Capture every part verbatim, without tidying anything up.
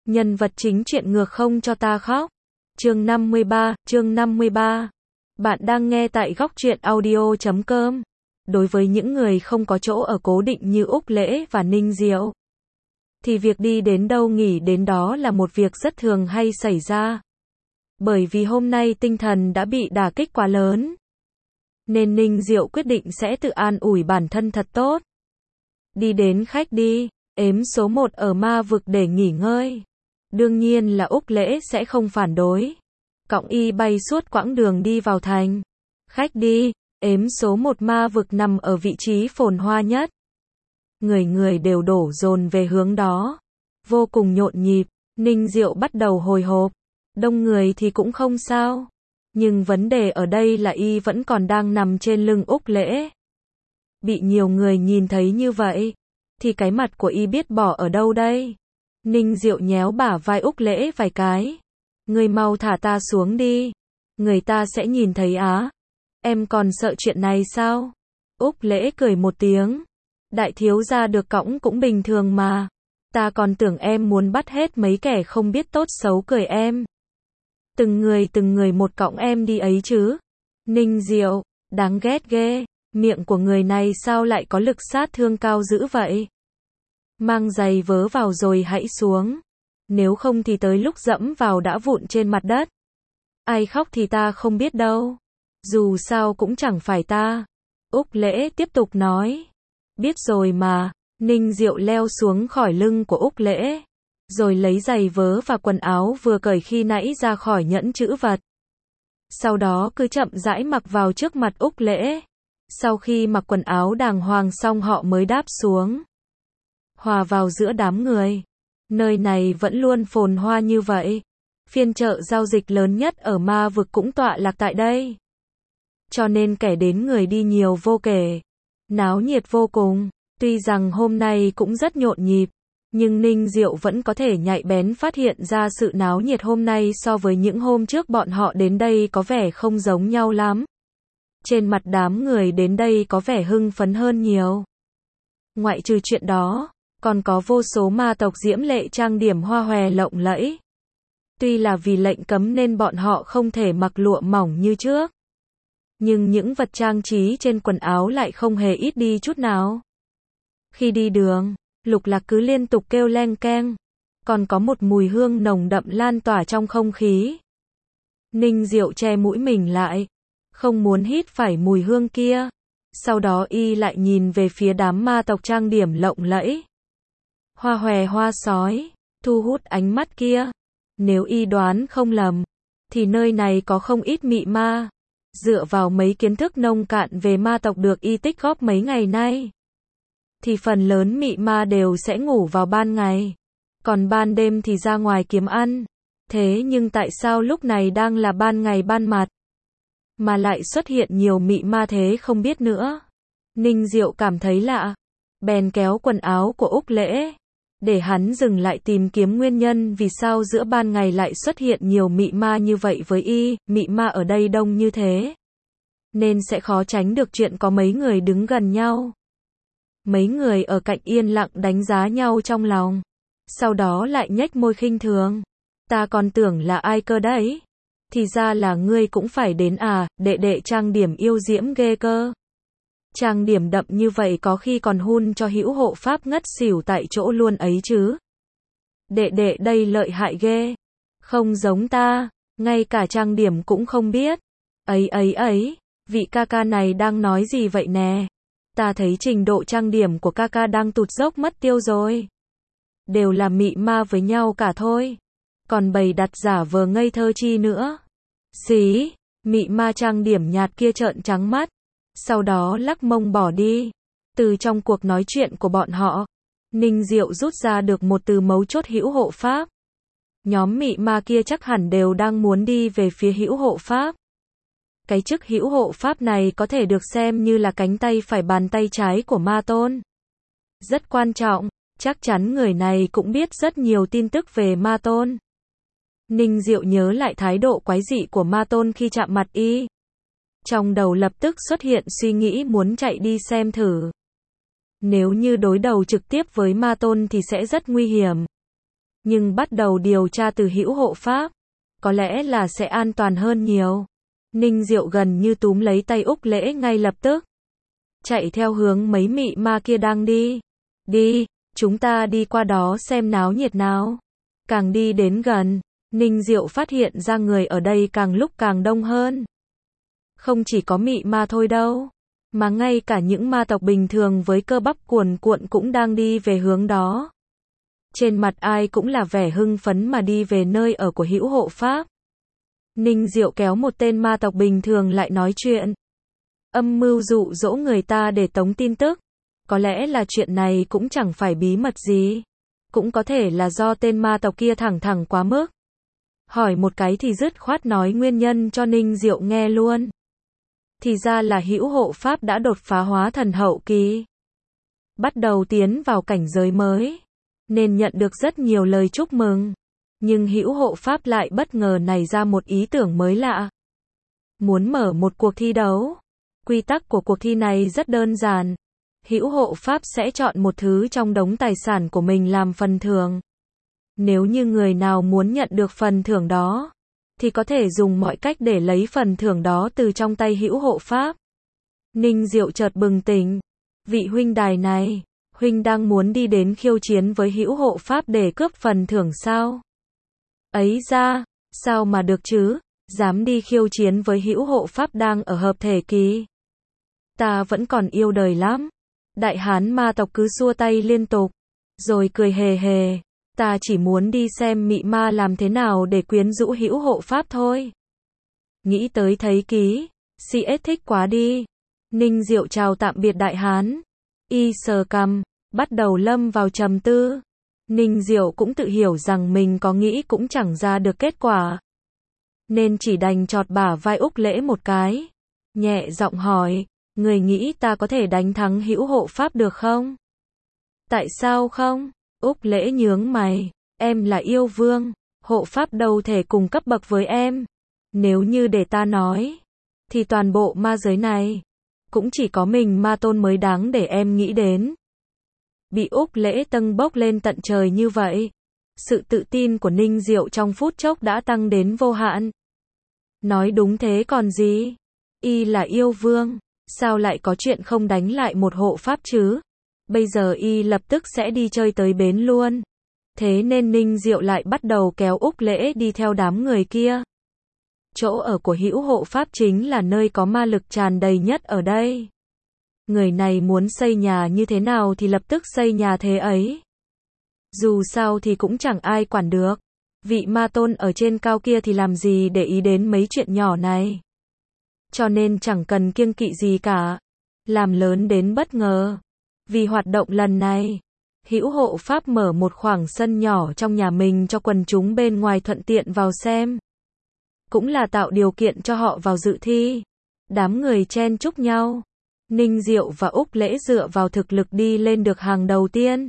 Nhân vật chính chuyện ngược không cho ta khóc. Chương năm mươi ba, chương năm mươi ba. Bạn đang nghe tại góc truyện audio chấm com. Đối với những người không có chỗ ở cố định như Úc Lễ và Ninh Diệu, thì việc đi đến đâu nghỉ đến đó là một việc rất thường hay xảy ra. Bởi vì hôm nay tinh thần đã bị đả kích quá lớn, nên Ninh Diệu quyết định sẽ tự an ủi bản thân thật tốt. Đi đến khách đi, ếm số một ở ma vực để nghỉ ngơi. Đương nhiên là Úc Lễ sẽ không phản đối. Cõng y bay suốt quãng đường đi vào thành. Khách đi, ếm số một ma vực nằm ở vị trí phồn hoa nhất. Người người đều đổ dồn về hướng đó. Vô cùng nhộn nhịp, Ninh Diệu bắt đầu hồi hộp. Đông người thì cũng không sao. Nhưng vấn đề ở đây là y vẫn còn đang nằm trên lưng Úc Lễ. Bị nhiều người nhìn thấy như vậy, thì cái mặt của y biết bỏ ở đâu đây? Ninh Diệu nhéo bả vai Úc Lễ vài cái. Người mau thả ta xuống đi. Người ta sẽ nhìn thấy á. Em còn sợ chuyện này sao? Úc Lễ cười một tiếng. Đại thiếu gia được cõng cũng bình thường mà. Ta còn tưởng em muốn bắt hết mấy kẻ không biết tốt xấu cười em. Từng người từng người một cõng em đi ấy chứ. Ninh Diệu, đáng ghét ghê. Miệng của người này sao lại có lực sát thương cao dữ vậy? Mang giày vớ vào rồi hãy xuống. Nếu không thì tới lúc dẫm vào đã vụn trên mặt đất. Ai khóc thì ta không biết đâu. Dù sao cũng chẳng phải ta. Úc Lễ tiếp tục nói. Biết rồi mà. Ninh Diệu leo xuống khỏi lưng của Úc Lễ. Rồi lấy giày vớ và quần áo vừa cởi khi nãy ra khỏi nhẫn trữ vật. Sau đó cứ chậm rãi mặc vào trước mặt Úc Lễ. Sau khi mặc quần áo đàng hoàng xong họ mới đáp xuống. Hòa vào giữa đám người. Nơi này vẫn luôn phồn hoa như vậy. Phiên chợ giao dịch lớn nhất ở ma vực cũng tọa lạc tại đây. Cho nên kẻ đến người đi nhiều vô kể. Náo nhiệt vô cùng. Tuy rằng hôm nay cũng rất nhộn nhịp, nhưng Ninh Diệu vẫn có thể nhạy bén phát hiện ra sự náo nhiệt hôm nay so với những hôm trước bọn họ đến đây có vẻ không giống nhau lắm. Trên mặt đám người đến đây có vẻ hưng phấn hơn nhiều. Ngoại trừ chuyện đó, còn có vô số ma tộc diễm lệ trang điểm hoa hòe lộng lẫy. Tuy là vì lệnh cấm nên bọn họ không thể mặc lụa mỏng như trước. Nhưng những vật trang trí trên quần áo lại không hề ít đi chút nào. Khi đi đường, Lục Lạc cứ liên tục kêu leng keng. Còn có một mùi hương nồng đậm lan tỏa trong không khí. Ninh Diệu che mũi mình lại. Không muốn hít phải mùi hương kia. Sau đó y lại nhìn về phía đám ma tộc trang điểm lộng lẫy. Hoa hòe hoa sói, thu hút ánh mắt kia. Nếu y đoán không lầm, thì nơi này có không ít mị ma. Dựa vào mấy kiến thức nông cạn về ma tộc được y tích góp mấy ngày nay, thì phần lớn mị ma đều sẽ ngủ vào ban ngày. Còn ban đêm thì ra ngoài kiếm ăn. Thế nhưng tại sao lúc này đang là ban ngày ban mặt, mà lại xuất hiện nhiều mị ma thế không biết nữa. Ninh Diệu cảm thấy lạ. Bèn kéo quần áo của Úc Lễ. Để hắn dừng lại tìm kiếm nguyên nhân vì sao giữa ban ngày lại xuất hiện nhiều mị ma như vậy với y. Mị ma ở đây đông như thế, nên sẽ khó tránh được chuyện có mấy người đứng gần nhau. Mấy người ở cạnh yên lặng đánh giá nhau trong lòng. Sau đó lại nhếch môi khinh thường. Ta còn tưởng là ai cơ đấy. Thì ra là ngươi cũng phải đến à, đệ đệ trang điểm yêu diễm ghê cơ. Trang điểm đậm như vậy có khi còn hun cho hữu hộ pháp ngất xỉu tại chỗ luôn ấy chứ. Đệ đệ đây lợi hại ghê. Không giống ta, ngay cả trang điểm cũng không biết. Ấy ấy ấy, vị ca ca này đang nói gì vậy nè? Ta thấy trình độ trang điểm của ca ca đang tụt dốc mất tiêu rồi. Đều là mị ma với nhau cả thôi. Còn bày đặt giả vờ ngây thơ chi nữa. Xí, mị ma trang điểm nhạt kia trợn trắng mắt. Sau đó lắc mông bỏ đi. Từ trong cuộc nói chuyện của bọn họ, Ninh Diệu rút ra được một từ mấu chốt hữu hộ pháp. Nhóm mị ma kia chắc hẳn đều đang muốn đi về phía hữu hộ pháp. Cái chức hữu hộ pháp này có thể được xem như là cánh tay phải bàn tay trái của ma tôn. Rất quan trọng, chắc chắn người này cũng biết rất nhiều tin tức về ma tôn. Ninh Diệu nhớ lại thái độ quái dị của ma tôn khi chạm mặt y. Trong đầu lập tức xuất hiện suy nghĩ muốn chạy đi xem thử. Nếu như đối đầu trực tiếp với ma tôn thì sẽ rất nguy hiểm. Nhưng bắt đầu điều tra từ hữu hộ pháp, có lẽ là sẽ an toàn hơn nhiều. Ninh Diệu gần như túm lấy tay Úc Lễ ngay lập tức. Chạy theo hướng mấy mị ma kia đang đi. Đi, chúng ta đi qua đó xem náo nhiệt nào. Càng đi đến gần, Ninh Diệu phát hiện ra người ở đây càng lúc càng đông hơn. Không chỉ có mị ma thôi đâu, mà ngay cả những ma tộc bình thường với cơ bắp cuồn cuộn cũng đang đi về hướng đó. Trên mặt ai cũng là vẻ hưng phấn mà đi về nơi ở của hữu hộ pháp. Ninh Diệu kéo một tên ma tộc bình thường lại nói chuyện. Âm mưu dụ dỗ người ta để tống tin tức. Có lẽ là chuyện này cũng chẳng phải bí mật gì. Cũng có thể là do tên ma tộc kia thẳng thẳng quá mức. Hỏi một cái thì dứt khoát nói nguyên nhân cho Ninh Diệu nghe luôn. Thì ra là hữu hộ pháp đã đột phá hóa thần hậu kỳ. Bắt đầu tiến vào cảnh giới mới. Nên nhận được rất nhiều lời chúc mừng. Nhưng hữu hộ pháp lại bất ngờ nảy ra một ý tưởng mới lạ. Muốn mở một cuộc thi đấu. Quy tắc của cuộc thi này rất đơn giản. Hữu hộ pháp sẽ chọn một thứ trong đống tài sản của mình làm phần thưởng. Nếu như người nào muốn nhận được phần thưởng đó, thì có thể dùng mọi cách để lấy phần thưởng đó từ trong tay hữu hộ pháp. Ninh Diệu chợt bừng tỉnh. Vị huynh đài này, huynh đang muốn đi đến khiêu chiến với hữu hộ pháp để cướp phần thưởng sao? Ấy ra, sao mà được chứ, dám đi khiêu chiến với hữu hộ pháp đang ở hợp thể kỳ. Ta vẫn còn yêu đời lắm. Đại hán ma tộc cứ xua tay liên tục, rồi cười hề hề. Ta chỉ muốn đi xem mị ma làm thế nào để quyến rũ hữu hộ pháp thôi. Nghĩ tới thấy ký, si ết thích quá đi. Ninh Diệu chào tạm biệt đại hán. Y sờ cằm, bắt đầu lâm vào trầm tư. Ninh Diệu cũng tự hiểu rằng mình có nghĩ cũng chẳng ra được kết quả. Nên chỉ đành chọt bả vai Úc Lễ một cái. Nhẹ giọng hỏi, người nghĩ ta có thể đánh thắng hữu hộ pháp được không? Tại sao không? Úc Lễ nhướng mày, em là yêu vương, hộ pháp đâu thể cùng cấp bậc với em. Nếu như để ta nói, thì toàn bộ ma giới này, cũng chỉ có mình ma tôn mới đáng để em nghĩ đến. Bị Úc Lễ tâng bốc lên tận trời như vậy, sự tự tin của Ninh Diệu trong phút chốc đã tăng đến vô hạn. Nói đúng thế còn gì? Y là yêu vương, sao lại có chuyện không đánh lại một hộ pháp chứ? Bây giờ y lập tức sẽ đi chơi tới bến luôn. Thế nên Ninh Diệu lại bắt đầu kéo Úc Lễ đi theo đám người kia. Chỗ ở của hữu hộ pháp chính là nơi có ma lực tràn đầy nhất ở đây. Người này muốn xây nhà như thế nào thì lập tức xây nhà thế ấy. Dù sao thì cũng chẳng ai quản được. Vị ma tôn ở trên cao kia thì làm gì để ý đến mấy chuyện nhỏ này. Cho nên chẳng cần kiêng kỵ gì cả. Làm lớn đến bất ngờ. Vì hoạt động lần này, hữu hộ pháp mở một khoảng sân nhỏ trong nhà mình cho quần chúng bên ngoài thuận tiện vào xem. Cũng là tạo điều kiện cho họ vào dự thi. Đám người chen chúc nhau. Ninh Diệu và Úc Lễ dựa vào thực lực đi lên được hàng đầu tiên.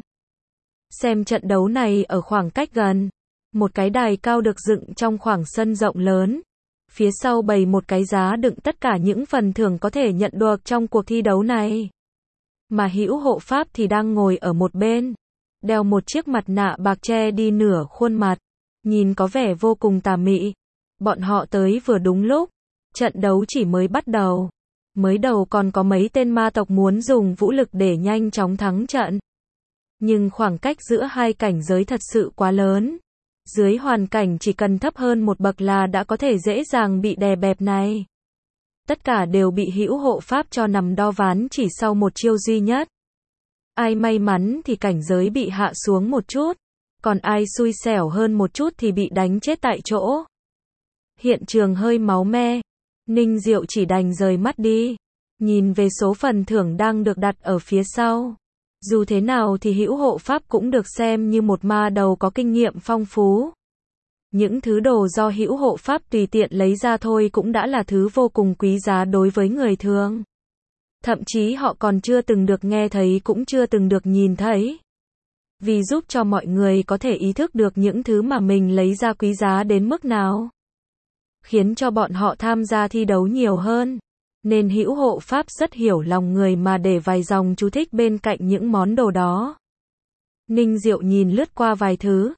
Xem trận đấu này ở khoảng cách gần. Một cái đài cao được dựng trong khoảng sân rộng lớn. Phía sau bày một cái giá đựng tất cả những phần thưởng có thể nhận được trong cuộc thi đấu này. Mà hữu hộ pháp thì đang ngồi ở một bên, đeo một chiếc mặt nạ bạc che đi nửa khuôn mặt, nhìn có vẻ vô cùng tà mị. Bọn họ tới vừa đúng lúc, trận đấu chỉ mới bắt đầu. Mới đầu còn có mấy tên ma tộc muốn dùng vũ lực để nhanh chóng thắng trận. Nhưng khoảng cách giữa hai cảnh giới thật sự quá lớn. Dưới hoàn cảnh chỉ cần thấp hơn một bậc là đã có thể dễ dàng bị đè bẹp này. Tất cả đều bị hữu hộ pháp cho nằm đo ván chỉ sau một chiêu duy nhất. Ai may mắn thì cảnh giới bị hạ xuống một chút, còn ai xui xẻo hơn một chút thì bị đánh chết tại chỗ. Hiện trường hơi máu me, Ninh Diệu chỉ đành rời mắt đi, nhìn về số phần thưởng đang được đặt ở phía sau. Dù thế nào thì hữu hộ pháp cũng được xem như một ma đầu có kinh nghiệm phong phú. Những thứ đồ do hữu hộ pháp tùy tiện lấy ra thôi cũng đã là thứ vô cùng quý giá đối với người thường. Thậm chí họ còn chưa từng được nghe thấy cũng chưa từng được nhìn thấy. Vì giúp cho mọi người có thể ý thức được những thứ mà mình lấy ra quý giá đến mức nào. Khiến cho bọn họ tham gia thi đấu nhiều hơn. Nên hữu hộ pháp rất hiểu lòng người mà để vài dòng chú thích bên cạnh những món đồ đó. Ninh Diệu nhìn lướt qua vài thứ.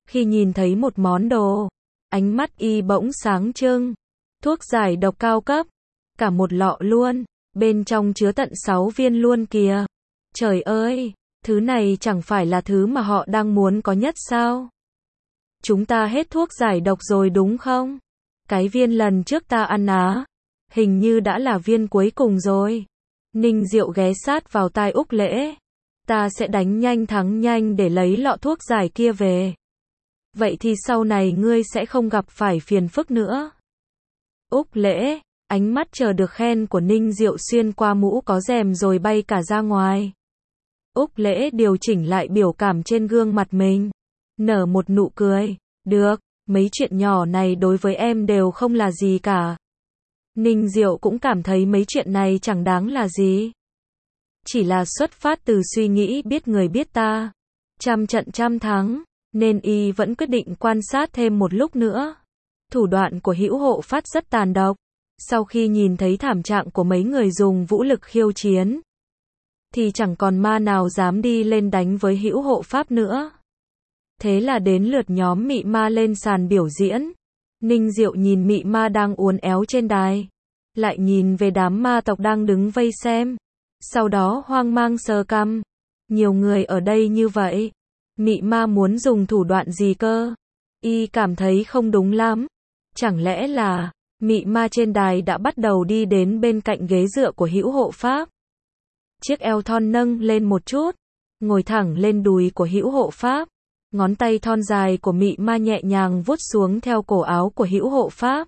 Khi nhìn thấy một món đồ, ánh mắt y bỗng sáng trưng. Thuốc giải độc cao cấp, cả một lọ luôn, bên trong chứa tận sáu viên luôn kìa. Trời ơi, thứ này chẳng phải là thứ mà họ đang muốn có nhất sao? Chúng ta hết thuốc giải độc rồi đúng không? Cái viên lần trước ta ăn á, hình như đã là viên cuối cùng rồi. Ninh Diệu ghé sát vào tai Úc Lễ. Ta sẽ đánh nhanh thắng nhanh để lấy lọ thuốc giải kia về. Vậy thì sau này ngươi sẽ không gặp phải phiền phức nữa. Úc Lễ, ánh mắt chờ được khen của Ninh Diệu xuyên qua mũ có rèm rồi bay cả ra ngoài. Úc Lễ điều chỉnh lại biểu cảm trên gương mặt mình, nở một nụ cười. Được, mấy chuyện nhỏ này đối với em đều không là gì cả. Ninh Diệu cũng cảm thấy mấy chuyện này chẳng đáng là gì. Chỉ là xuất phát từ suy nghĩ biết người biết ta, trăm trận trăm thắng, nên y vẫn quyết định quan sát thêm một lúc nữa. Thủ đoạn của Hữu Hộ Phát rất tàn độc. Sau khi nhìn thấy thảm trạng của mấy người dùng vũ lực khiêu chiến, thì chẳng còn ma nào dám đi lên đánh với Hữu Hộ Pháp nữa. Thế là đến lượt nhóm mị ma lên sàn biểu diễn. Ninh Diệu nhìn mị ma đang uốn éo trên đài, lại nhìn về đám ma tộc đang đứng vây xem. Sau đó hoang mang sờ cằm. Nhiều người ở đây như vậy, mị ma muốn dùng thủ đoạn gì cơ? Y cảm thấy không đúng lắm. Chẳng lẽ là mị ma trên đài đã bắt đầu đi đến bên cạnh ghế dựa của Hữu Hộ Pháp. Chiếc eo thon nâng lên một chút, ngồi thẳng lên đùi của Hữu Hộ Pháp. Ngón tay thon dài của mị ma nhẹ nhàng vuốt xuống theo cổ áo của Hữu Hộ Pháp.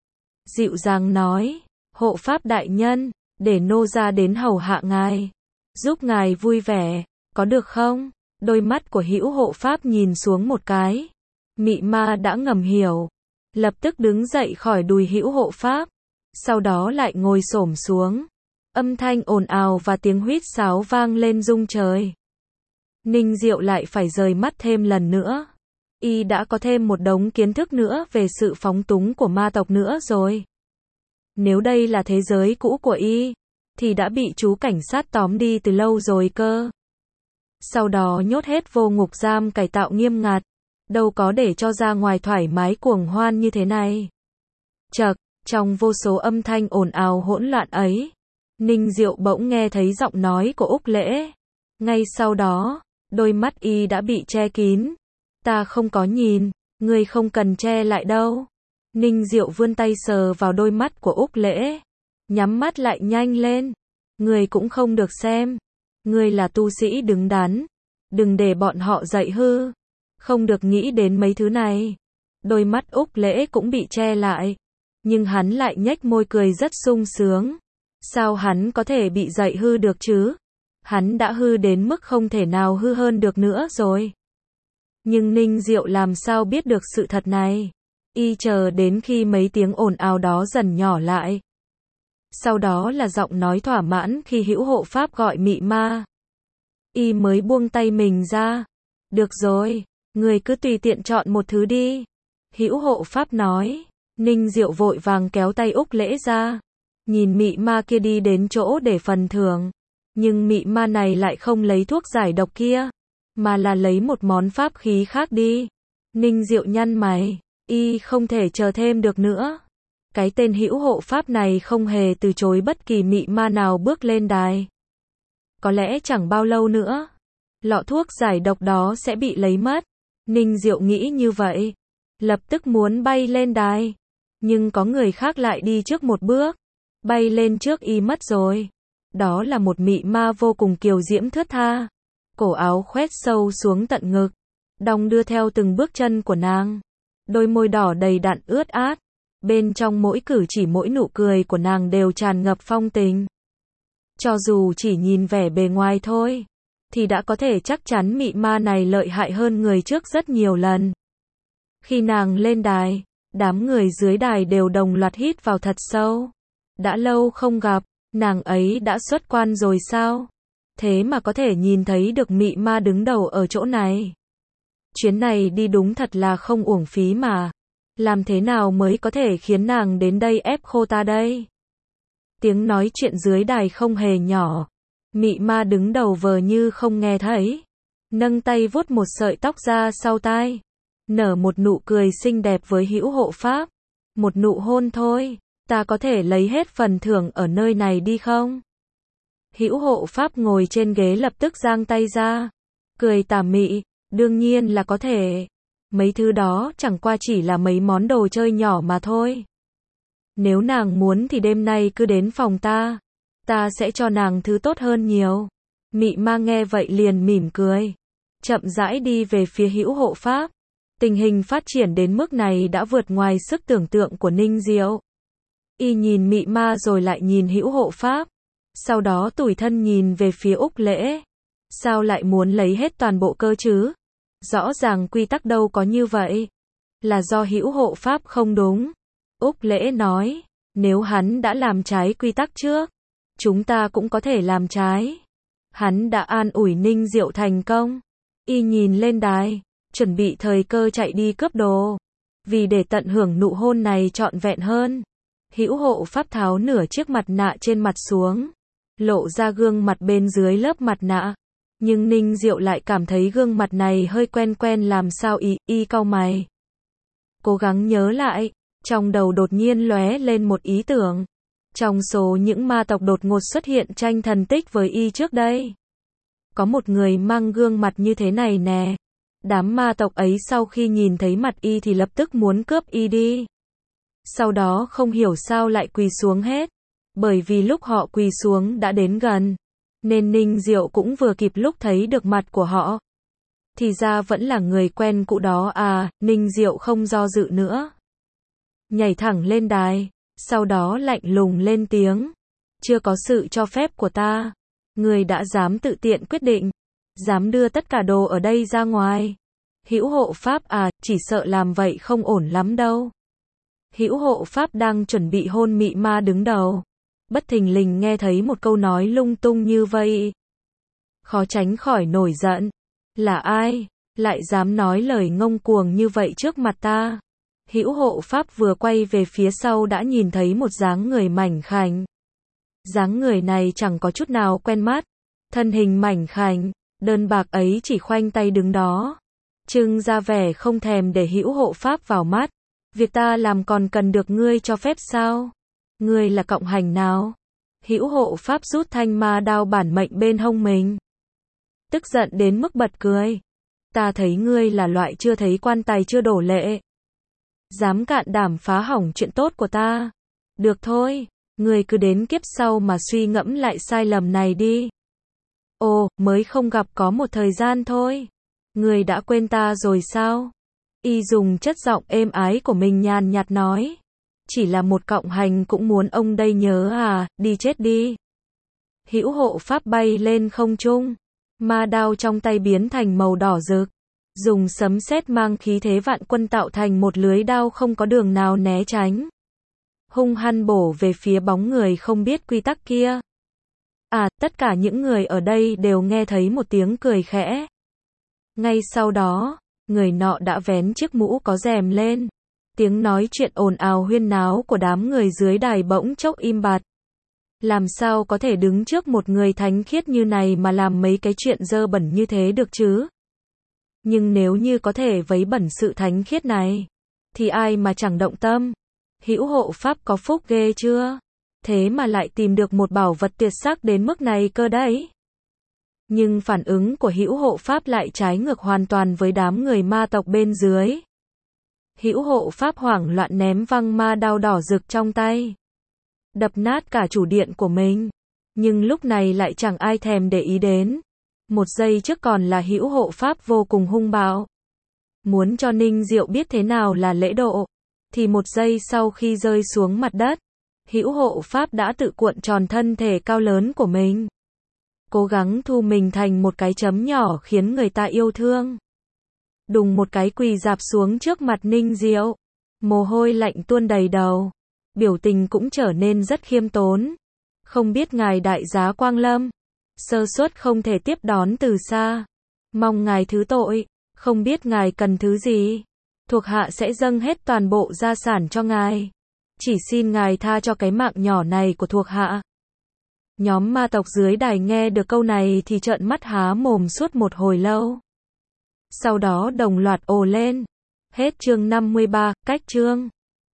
Dịu dàng nói, Hộ Pháp đại nhân, để nô ra đến hầu hạ ngài, giúp ngài vui vẻ, có được không? Đôi mắt của Hữu Hộ Pháp nhìn xuống một cái. Mị ma đã ngầm hiểu, lập tức đứng dậy khỏi đùi Hữu Hộ Pháp, sau đó lại ngồi xổm xuống. Âm thanh ồn ào và tiếng huýt sáo vang lên rung trời. Ninh Diệu lại phải rời mắt thêm lần nữa. Y đã có thêm một đống kiến thức nữa về sự phóng túng của ma tộc nữa rồi. Nếu đây là thế giới cũ của Y, thì đã bị chú cảnh sát tóm đi từ lâu rồi cơ. Sau đó nhốt hết vô ngục giam cải tạo nghiêm ngặt, đâu có để cho ra ngoài thoải mái cuồng hoan như thế này. Chậc, trong vô số âm thanh ồn ào hỗn loạn ấy, Ninh Diệu bỗng nghe thấy giọng nói của Úc Lễ. Ngay sau đó, đôi mắt y đã bị che kín. Ta không có nhìn, ngươi không cần che lại đâu. Ninh Diệu vươn tay sờ vào đôi mắt của Úc Lễ. Nhắm mắt lại nhanh lên. Ngươi cũng không được xem. Ngươi là tu sĩ đứng đắn. Đừng để bọn họ dạy hư. Không được nghĩ đến mấy thứ này. Đôi mắt Úc Lễ cũng bị che lại. Nhưng hắn lại nhếch môi cười rất sung sướng. Sao hắn có thể bị dạy hư được chứ? Hắn đã hư đến mức không thể nào hư hơn được nữa rồi. Nhưng Ninh Diệu làm sao biết được sự thật này? Y chờ đến khi mấy tiếng ồn ào đó dần nhỏ lại. Sau đó là giọng nói thỏa mãn khi Hữu Hộ Pháp gọi mị ma. Y mới buông tay mình ra. Được rồi, người cứ tùy tiện chọn một thứ đi. Hữu Hộ Pháp nói. Ninh Diệu vội vàng kéo tay Úc Lễ ra. Nhìn mị ma kia đi đến chỗ để phần thưởng. Nhưng mị ma này lại không lấy thuốc giải độc kia, mà là lấy một món pháp khí khác đi. Ninh Diệu nhăn mày, y không thể chờ thêm được nữa. Cái tên Hữu Hộ Pháp này không hề từ chối bất kỳ mị ma nào bước lên đài. Có lẽ chẳng bao lâu nữa, lọ thuốc giải độc đó sẽ bị lấy mất. Ninh Diệu nghĩ như vậy, lập tức muốn bay lên đài. Nhưng có người khác lại đi trước một bước, bay lên trước y mất rồi. Đó là một mị ma vô cùng kiều diễm thướt tha. Cổ áo khoét sâu xuống tận ngực, đong đưa theo từng bước chân của nàng. Đôi môi đỏ đầy đặn ướt át. Bên trong mỗi cử chỉ mỗi nụ cười của nàng đều tràn ngập phong tình. Cho dù chỉ nhìn vẻ bề ngoài thôi, thì đã có thể chắc chắn mị ma này lợi hại hơn người trước rất nhiều lần. Khi nàng lên đài, đám người dưới đài đều đồng loạt hít vào thật sâu. Đã lâu không gặp. Nàng ấy đã xuất quan rồi sao? Thế mà có thể nhìn thấy được mị ma đứng đầu ở chỗ này. Chuyến này đi đúng thật là không uổng phí mà. Làm thế nào mới có thể khiến nàng đến đây ép khô ta đây? Tiếng nói chuyện dưới đài không hề nhỏ. Mị ma đứng đầu vờ như không nghe thấy. Nâng tay vuốt một sợi tóc ra sau tai. nở một nụ cười xinh đẹp với Hữu Hộ Pháp. Một nụ hôn thôi, ta có thể lấy hết phần thưởng ở nơi này đi không? Hữu Hộ Pháp ngồi trên ghế lập tức giang tay ra, cười tà mị, đương nhiên là có thể. Mấy thứ đó chẳng qua chỉ là mấy món đồ chơi nhỏ mà thôi. Nếu nàng muốn thì đêm nay cứ đến phòng ta, ta sẽ cho nàng thứ tốt hơn nhiều. Mị ma nghe vậy liền mỉm cười, chậm rãi đi về phía Hữu Hộ Pháp. Tình hình phát triển đến mức này đã vượt ngoài sức tưởng tượng của Ninh Diệu. Y nhìn mị ma rồi lại nhìn Hữu Hộ Pháp, sau đó tủi thân nhìn về phía Úc Lễ. Sao lại muốn lấy hết toàn bộ cơ chứ? Rõ ràng quy tắc đâu có như vậy. Là do Hữu Hộ Pháp không đúng. Úc Lễ nói, nếu hắn đã làm trái quy tắc trước, chúng ta cũng có thể làm trái. Hắn đã an ủi Ninh Diệu thành công. Y nhìn lên đài, chuẩn bị thời cơ chạy đi cướp đồ. Vì để tận hưởng nụ hôn này trọn vẹn hơn, Hữu Hộ Pháp tháo nửa chiếc mặt nạ trên mặt xuống, lộ ra gương mặt bên dưới lớp mặt nạ. Nhưng Ninh Diệu lại cảm thấy gương mặt này hơi quen quen làm sao y, y cau mày. Cố gắng nhớ lại, trong đầu đột nhiên lóe lên một ý tưởng. Trong số những ma tộc đột ngột xuất hiện tranh thần tích với y trước đây, có một người mang gương mặt như thế này nè. Đám ma tộc ấy sau khi nhìn thấy mặt y thì lập tức muốn cướp y đi. Sau đó không hiểu sao lại quỳ xuống hết. Bởi vì lúc họ quỳ xuống đã đến gần, nên Ninh Diệu cũng vừa kịp lúc thấy được mặt của họ. Thì ra vẫn là người quen cũ đó à, Ninh Diệu không do dự nữa. Nhảy thẳng lên đài, sau đó lạnh lùng lên tiếng. Chưa có sự cho phép của ta, người đã dám tự tiện quyết định, dám đưa tất cả đồ ở đây ra ngoài. Hữu Hộ Pháp à, chỉ sợ làm vậy không ổn lắm đâu. Hữu Hộ Pháp đang chuẩn bị hôn mị ma đứng đầu, bất thình lình nghe thấy một câu nói lung tung như vậy. Khó tránh khỏi nổi giận. Là ai, lại dám nói lời ngông cuồng như vậy trước mặt ta? Hữu Hộ Pháp vừa quay về phía sau đã nhìn thấy một dáng người mảnh khảnh. Dáng người này chẳng có chút nào quen mắt. Thân hình mảnh khảnh, đơn bạc ấy chỉ khoanh tay đứng đó, trưng ra vẻ không thèm để Hữu Hộ Pháp vào mắt. Việc ta làm còn cần được ngươi cho phép sao? Ngươi là cộng hành nào? Hữu Hộ Pháp rút thanh ma đao bản mệnh bên hông mình, tức giận đến mức bật cười. Ta thấy ngươi là loại chưa thấy quan tài chưa đổ lệ, dám cạn đảm phá hỏng chuyện tốt của ta. Được thôi, ngươi cứ đến kiếp sau mà suy ngẫm lại sai lầm này đi. Ồ, mới không gặp có một thời gian thôi. Ngươi đã quên ta rồi sao? Y dùng chất giọng êm ái của mình nhàn nhạt nói. Chỉ là một cộng hành cũng muốn ông đây nhớ à, đi chết đi. Hữu Hộ Pháp bay lên không trung, ma đao trong tay biến thành màu đỏ rực, dùng sấm sét mang khí thế vạn quân tạo thành một lưới đao không có đường nào né tránh, hung hăng bổ về phía bóng người không biết quy tắc kia. À, tất cả những người ở đây đều nghe thấy một tiếng cười khẽ. Ngay sau đó, người nọ đã vén chiếc mũ có rèm lên. Tiếng nói chuyện ồn ào huyên náo của đám người dưới đài bỗng chốc im bặt. Làm sao có thể đứng trước một người thánh khiết như này mà làm mấy cái chuyện dơ bẩn như thế được chứ? Nhưng nếu như có thể vấy bẩn sự thánh khiết này, thì ai mà chẳng động tâm? Hữu Hộ Pháp có phúc ghê chưa? Thế mà lại tìm được một bảo vật tuyệt sắc đến mức này cơ đấy. Nhưng phản ứng của Hữu Hộ Pháp lại trái ngược hoàn toàn với đám người ma tộc bên dưới. Hữu Hộ Pháp hoảng loạn ném văng ma đao đỏ rực trong tay, đập nát cả chủ điện của mình. Nhưng lúc này lại chẳng ai thèm để ý đến. Một giây trước còn là Hữu Hộ Pháp vô cùng hung bạo, muốn cho Ninh Diệu biết thế nào là lễ độ, thì một giây sau khi rơi xuống mặt đất, Hữu Hộ Pháp đã tự cuộn tròn thân thể cao lớn của mình, cố gắng thu mình thành một cái chấm nhỏ khiến người ta yêu thương. Đùng một cái quỳ rạp xuống trước mặt Ninh Diệu, mồ hôi lạnh tuôn đầy đầu, biểu tình cũng trở nên rất khiêm tốn. Không biết ngài đại giá quang lâm, sơ suất không thể tiếp đón từ xa, mong ngài thứ tội, không biết ngài cần thứ gì, thuộc hạ sẽ dâng hết toàn bộ gia sản cho ngài, chỉ xin ngài tha cho cái mạng nhỏ này của thuộc hạ. Nhóm ma tộc dưới đài nghe được câu này thì trợn mắt há mồm suốt một hồi lâu. Sau đó đồng loạt ồ lên. Hết chương năm mươi ba, cách chương.